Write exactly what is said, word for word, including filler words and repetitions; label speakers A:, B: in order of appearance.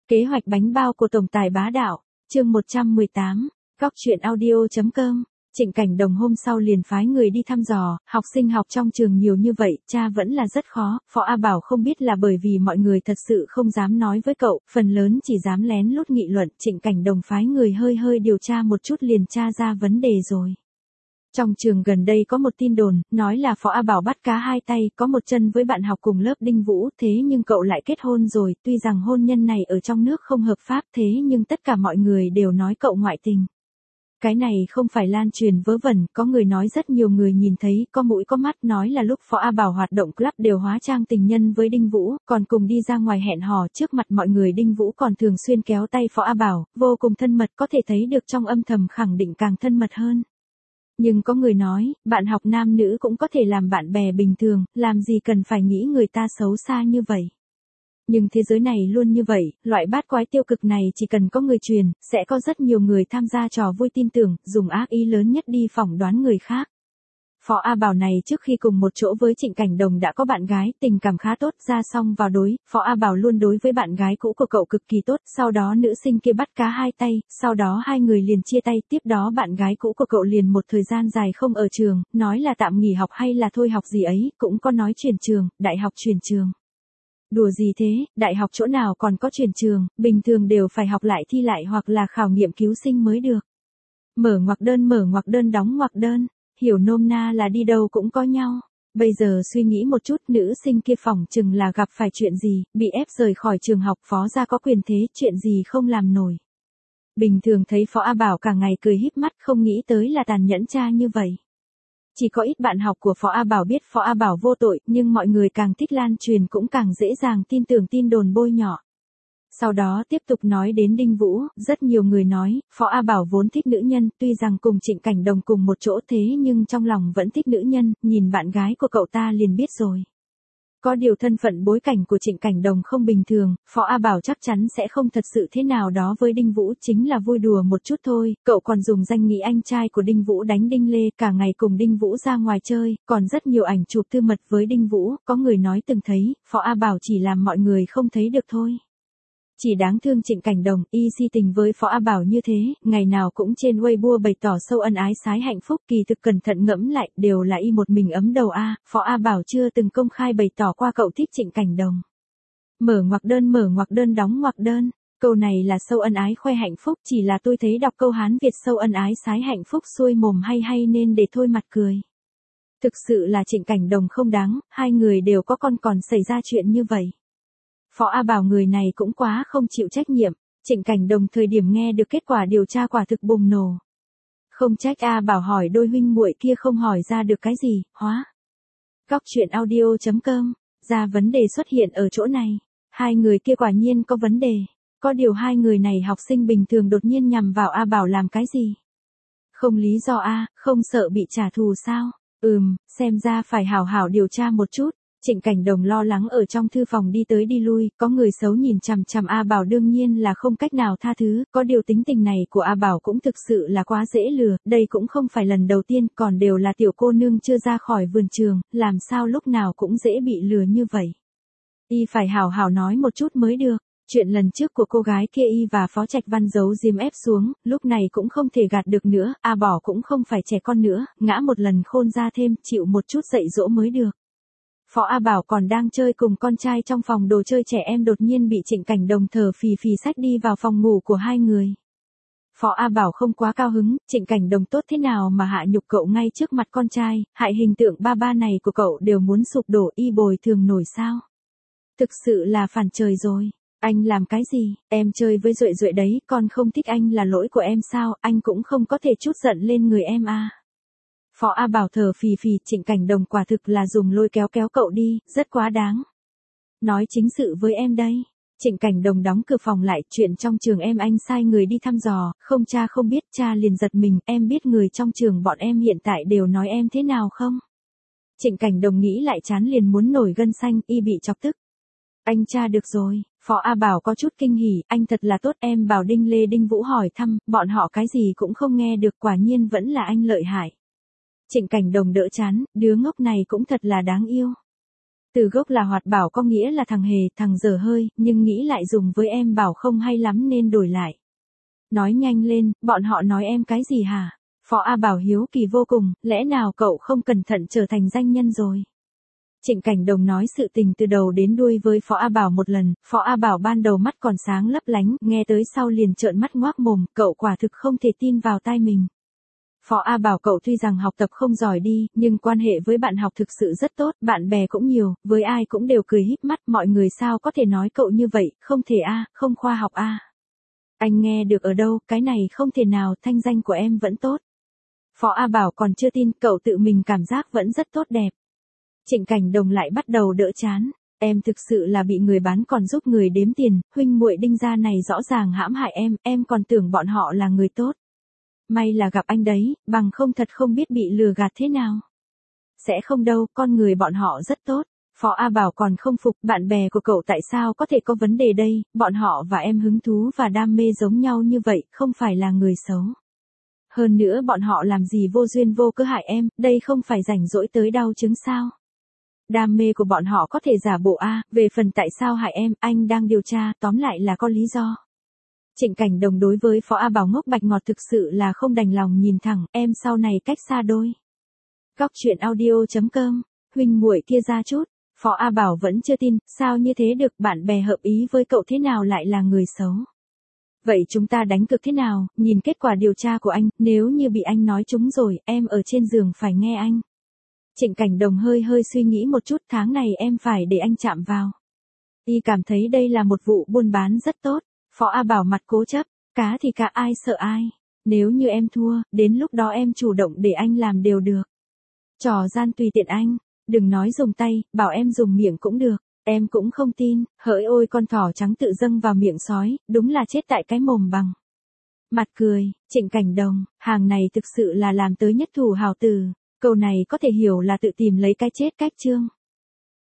A: Kế hoạch bánh bao của tổng tài bá đạo, chương một trăm mười tám, góc truyện audio.com. Trịnh Cảnh Đồng hôm sau liền phái người đi thăm dò, học sinh học trong trường nhiều như vậy, cha vẫn là rất khó. Phó A Bảo không biết là bởi vì mọi người thật sự không dám nói với cậu, phần lớn chỉ dám lén lút nghị luận. Trịnh Cảnh Đồng phái người hơi hơi điều tra một chút liền tra ra vấn đề rồi. Trong trường gần đây có một tin đồn, nói là Phó A Bảo bắt cá hai tay, có một chân với bạn học cùng lớp Đinh Vũ, thế nhưng cậu lại kết hôn rồi, tuy rằng hôn nhân này ở trong nước không hợp pháp thế nhưng tất cả mọi người đều nói cậu ngoại tình. Cái này không phải lan truyền vớ vẩn, có người nói rất nhiều người nhìn thấy, có mũi có mắt nói là lúc Phó A Bảo hoạt động club đều hóa trang tình nhân với Đinh Vũ, còn cùng đi ra ngoài hẹn hò trước mặt mọi người. Đinh Vũ còn thường xuyên kéo tay Phó A Bảo, vô cùng thân mật, có thể thấy được trong âm thầm khẳng định càng thân mật hơn. Nhưng có người nói, bạn học nam nữ cũng có thể làm bạn bè bình thường, làm gì cần phải nghĩ người ta xấu xa như vậy. Nhưng thế giới này luôn như vậy, loại bát quái tiêu cực này chỉ cần có người truyền, sẽ có rất nhiều người tham gia trò vui tin tưởng, dùng ác ý lớn nhất đi phỏng đoán người khác. Phó A Bảo này trước khi cùng một chỗ với Trịnh Cảnh Đồng đã có bạn gái, tình cảm khá tốt, ra xong vào đối, Phó A Bảo luôn đối với bạn gái cũ của cậu cực kỳ tốt, sau đó nữ sinh kia bắt cá hai tay, sau đó hai người liền chia tay, tiếp đó bạn gái cũ của cậu liền một thời gian dài không ở trường, nói là tạm nghỉ học hay là thôi học gì ấy, cũng có nói chuyển trường, đại học chuyển trường. Đùa gì thế, đại học chỗ nào còn có chuyển trường, bình thường đều phải học lại thi lại hoặc là khảo nghiệm cứu sinh mới được. Mở ngoặc đơn mở ngoặc đơn đóng ngoặc đơn. Hiểu nôm na là đi đâu cũng có nhau. Bây giờ suy nghĩ một chút, nữ sinh kia phỏng chừng là gặp phải chuyện gì, bị ép rời khỏi trường học, Phó gia có quyền thế, chuyện gì không làm nổi. Bình thường thấy Phó A Bảo cả ngày cười híp mắt, không nghĩ tới là tàn nhẫn cha như vậy. Chỉ có ít bạn học của Phó A Bảo biết Phó A Bảo vô tội, nhưng mọi người càng thích lan truyền cũng càng dễ dàng tin tưởng tin đồn bôi nhọ. Sau đó tiếp tục nói đến Đinh Vũ, rất nhiều người nói, Phó A Bảo vốn thích nữ nhân, tuy rằng cùng Trịnh Cảnh Đồng cùng một chỗ thế nhưng trong lòng vẫn thích nữ nhân, nhìn bạn gái của cậu ta liền biết rồi. Có điều thân phận bối cảnh của Trịnh Cảnh Đồng không bình thường, Phó A Bảo chắc chắn sẽ không thật sự thế nào đó với Đinh Vũ, chính là vui đùa một chút thôi, cậu còn dùng danh nghĩa anh trai của Đinh Vũ đánh Đinh Lê, cả ngày cùng Đinh Vũ ra ngoài chơi, còn rất nhiều ảnh chụp thư mật với Đinh Vũ, có người nói từng thấy, Phó A Bảo chỉ làm mọi người không thấy được thôi. Chỉ đáng thương Trịnh Cảnh Đồng, y si tình với Phó A Bảo như thế, ngày nào cũng trên Weibo bày tỏ sâu ân ái sái hạnh phúc, kỳ thực cẩn thận ngẫm lại, đều là y một mình ấm đầu a, Phó A Bảo chưa từng công khai bày tỏ qua cậu thích Trịnh Cảnh Đồng. Mở ngoặc đơn mở ngoặc đơn đóng ngoặc đơn, câu này là sâu ân ái khoe hạnh phúc, chỉ là tôi thấy đọc câu Hán Việt sâu ân ái sái hạnh phúc xuôi mồm hay hay nên để thôi mặt cười. Thực sự là Trịnh Cảnh Đồng không đáng, hai người đều có con còn xảy ra chuyện như vậy. Phó A Bảo người này cũng quá không chịu trách nhiệm, Trịnh Cảnh Đồng thời điểm nghe được kết quả điều tra quả thực bùng nổ. Không trách A Bảo hỏi đôi huynh muội kia không hỏi ra được cái gì, hóa. Góc truyện audio.com, ra vấn đề xuất hiện ở chỗ này, hai người kia quả nhiên có vấn đề, có điều hai người này học sinh bình thường đột nhiên nhằm vào A Bảo làm cái gì? Không lý do A, không sợ bị trả thù sao? Ừm, xem ra phải hảo hảo điều tra một chút. Trịnh Cảnh Đồng lo lắng ở trong thư phòng đi tới đi lui, có người xấu nhìn chằm chằm A Bảo đương nhiên là không cách nào tha thứ, có điều tính tình này của A Bảo cũng thực sự là quá dễ lừa, đây cũng không phải lần đầu tiên, còn đều là tiểu cô nương chưa ra khỏi vườn trường, làm sao lúc nào cũng dễ bị lừa như vậy. Y phải hảo hảo nói một chút mới được, chuyện lần trước của cô gái kia Y và Phó Trạch Văn giấu diếm ép xuống, lúc này cũng không thể gạt được nữa, A Bảo cũng không phải trẻ con nữa, ngã một lần khôn ra thêm, chịu một chút dạy dỗ mới được. Phó A Bảo còn đang chơi cùng con trai trong phòng đồ chơi trẻ em đột nhiên bị Trịnh Cảnh Đồng thở phì phì xách đi vào phòng ngủ của hai người. Phó A Bảo không quá cao hứng, Trịnh Cảnh Đồng tốt thế nào mà hạ nhục cậu ngay trước mặt con trai, hại hình tượng ba ba này của cậu đều muốn sụp đổ, y bồi thường nổi sao? Thực sự là phản trời rồi. Anh làm cái gì, em chơi với Duệ Duệ đấy, con không thích anh là lỗi của em sao, anh cũng không có thể trút giận lên người em à. Phó A Bảo thở phì phì, Trịnh Cảnh Đồng quả thực là dùng lôi kéo kéo cậu đi, rất quá đáng. Nói chính sự với em đây. Trịnh Cảnh Đồng đóng cửa phòng lại, chuyện trong trường em anh sai người đi thăm dò, không cha không biết, cha liền giật mình, em biết người trong trường bọn em hiện tại đều nói em thế nào không? Trịnh Cảnh Đồng nghĩ lại chán liền muốn nổi gân xanh, y bị chọc tức. Anh cha được rồi, Phó A Bảo có chút kinh hỉ, anh thật là tốt, em bảo Đinh Lê Đinh Vũ hỏi thăm, bọn họ cái gì cũng không nghe được, quả nhiên vẫn là anh lợi hại. Trịnh Cảnh Đồng đỡ chán, đứa ngốc này cũng thật là đáng yêu. Từ gốc là Hoạt Bảo có nghĩa là thằng hề, thằng dở hơi, nhưng nghĩ lại dùng với em Bảo không hay lắm nên đổi lại. Nói nhanh lên, bọn họ nói em cái gì hả? Phó A Bảo hiếu kỳ vô cùng, lẽ nào cậu không cẩn thận trở thành danh nhân rồi? Trịnh Cảnh Đồng nói sự tình từ đầu đến đuôi với Phó A Bảo một lần, Phó A Bảo ban đầu mắt còn sáng lấp lánh, nghe tới sau liền trợn mắt ngoác mồm, cậu quả thực không thể tin vào tai mình. Phó A Bảo cậu tuy rằng học tập không giỏi đi, nhưng quan hệ với bạn học thực sự rất tốt, bạn bè cũng nhiều, với ai cũng đều cười híp mắt, mọi người sao có thể nói cậu như vậy, không thể a, không khoa học a. Anh nghe được ở đâu, cái này không thể nào, thanh danh của em vẫn tốt. Phó A Bảo còn chưa tin, cậu tự mình cảm giác vẫn rất tốt đẹp. Trịnh Cảnh Đồng lại bắt đầu đỡ chán, em thực sự là bị người bán còn giúp người đếm tiền, huynh muội Đinh gia này rõ ràng hãm hại em, em còn tưởng bọn họ là người tốt. May là gặp anh đấy, bằng không thật không biết bị lừa gạt thế nào. Sẽ không đâu, con người bọn họ rất tốt. Phó A Bảo còn không phục, bạn bè của cậu tại sao có thể có vấn đề đây, bọn họ và em hứng thú và đam mê giống nhau như vậy, không phải là người xấu. Hơn nữa bọn họ làm gì vô duyên vô cớ hại em, đây không phải rảnh rỗi tới đau chứng sao. Đam mê của bọn họ có thể giả bộ a, về phần tại sao hại em, anh đang điều tra, tóm lại là có lý do. Trịnh Cảnh Đồng đối với Phó A Bảo ngốc bạch ngọt thực sự là không đành lòng nhìn thẳng, em sau này cách xa đôi. Góc truyện audio chấm com, huynh muội kia ra chút, Phó A Bảo vẫn chưa tin, sao như thế được, bạn bè hợp ý với cậu thế nào lại là người xấu. Vậy chúng ta đánh cược thế nào, nhìn kết quả điều tra của anh, nếu như bị anh nói trúng rồi, em ở trên giường phải nghe anh. Trịnh Cảnh Đồng hơi hơi suy nghĩ một chút, tháng này em phải để anh chạm vào. Y cảm thấy đây là một vụ buôn bán rất tốt. Phó A Bảo mặt cố chấp, cá thì cá ai sợ ai. Nếu như em thua, đến lúc đó em chủ động để anh làm đều được. Trò gian tùy tiện anh, đừng nói dùng tay, bảo em dùng miệng cũng được. Em cũng không tin, hỡi ôi con thỏ trắng tự dâng vào miệng sói, đúng là chết tại cái mồm bằng. Mặt cười, Trịnh Cảnh Đồng, hàng này thực sự là làm tới nhất thủ hào tử. Câu này có thể hiểu là tự tìm lấy cái chết cách chương.